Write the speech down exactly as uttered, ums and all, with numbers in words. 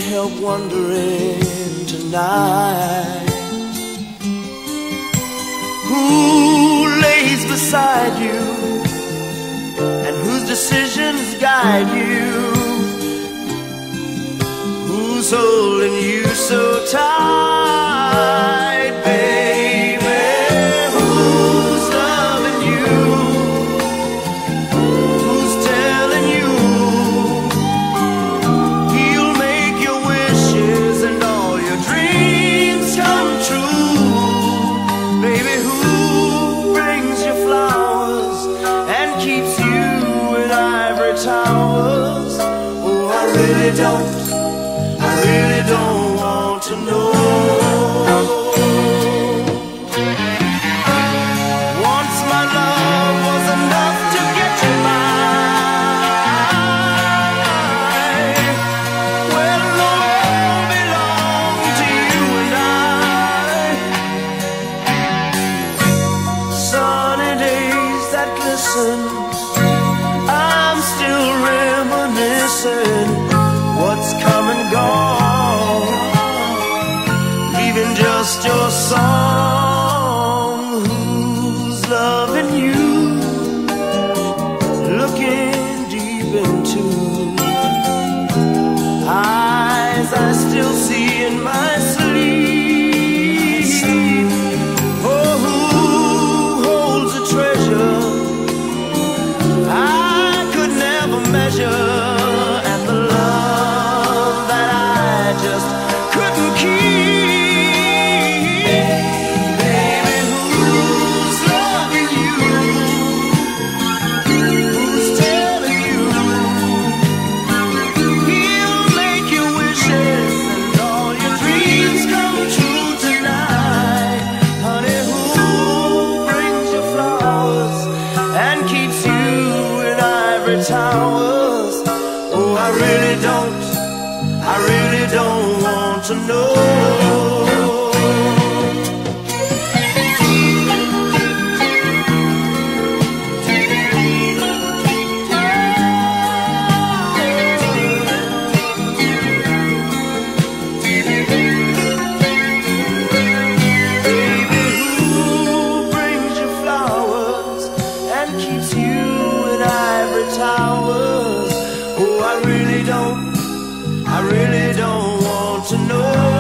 help wondering tonight, who lays beside you and whose decisions guide you, who's holding you so tight, baby, who's loving you, who's telling you he'll make your wishes and all your dreams come true, baby, who brings you flowers and keeps you in ivory towers. Oh, I really don't I really don't want to know. Once my love was enough to get you mine. Well, all belong to you and I. Sunny days that glisten, I'm still reminiscing. What's come and gone, leaving just your song. Who's loving you, looking deep into eyes I still see in my sleep. Oh, who holds a treasure I could never measure, and the love that I just couldn't keep. Baby, who's loving you? Who's telling you he'll make your wishes and all your dreams come true tonight? Honey, who brings you flowers and keeps you in ivory towers? Oh, I really don't I really don't want to know. Baby, who brings you flowers and keeps you in ivory towers? Oh, I really don't I really don't want to know.